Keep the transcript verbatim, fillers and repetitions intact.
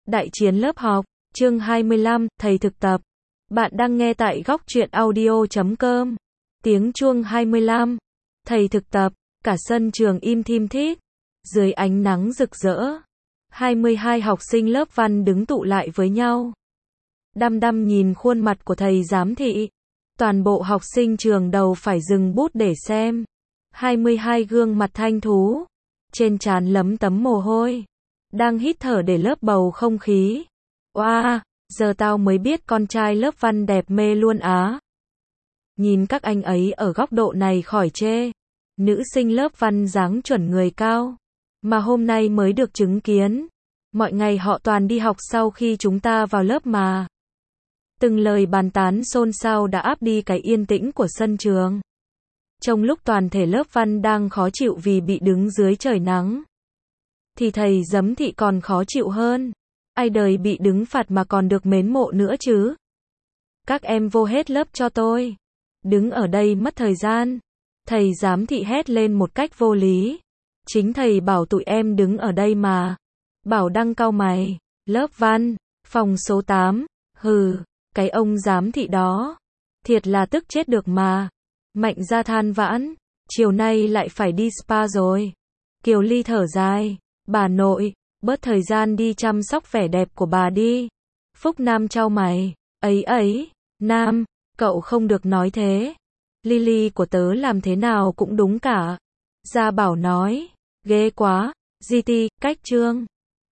Đại chiến lớp học, chương hai mươi lăm, thầy thực tập. Bạn đang nghe tại góc truyện audio chấm com. Tiếng chuông hai mươi lăm. Thầy thực tập, cả sân trường im thim thít. Dưới ánh nắng rực rỡ, hai mươi hai học sinh lớp văn đứng tụ lại với nhau. Đăm đăm nhìn khuôn mặt của thầy giám thị. Toàn bộ học sinh trường đầu phải dừng bút để xem. hai mươi hai gương mặt thanh thú, trên trán lấm tấm mồ hôi, đang hít thở để lớp bầu không khí. Oa, wow, giờ tao mới biết con trai lớp văn đẹp mê luôn á. Nhìn các anh ấy ở góc độ này khỏi chê. Nữ sinh lớp văn dáng chuẩn người cao, mà hôm nay mới được chứng kiến. Mọi ngày họ toàn đi học sau khi chúng ta vào lớp mà. Từng lời bàn tán xôn xao đã áp đi cái yên tĩnh của sân trường. Trong lúc toàn thể lớp văn đang khó chịu vì bị đứng dưới trời nắng, thì thầy giám thị còn khó chịu hơn. Ai đời bị đứng phạt mà còn được mến mộ nữa chứ. Các em vô hết lớp cho tôi. Đứng ở đây mất thời gian. Thầy giám thị hét lên một cách vô lý. Chính thầy bảo tụi em đứng ở đây mà. Bảo Đăng cau mày. Lớp văn, phòng số tám. Hừ, cái ông giám thị đó. Thiệt là tức chết được mà. Mạnh ra than vãn. Chiều nay lại phải đi spa rồi. Kiều Ly thở dài. Bà nội, bớt thời gian đi chăm sóc vẻ đẹp của bà đi. Phúc Nam chau mày. Ấy ấy, Nam, cậu không được nói thế. Lily của tớ làm thế nào cũng đúng cả. Gia Bảo nói. Ghê quá. giê tê, cách chương.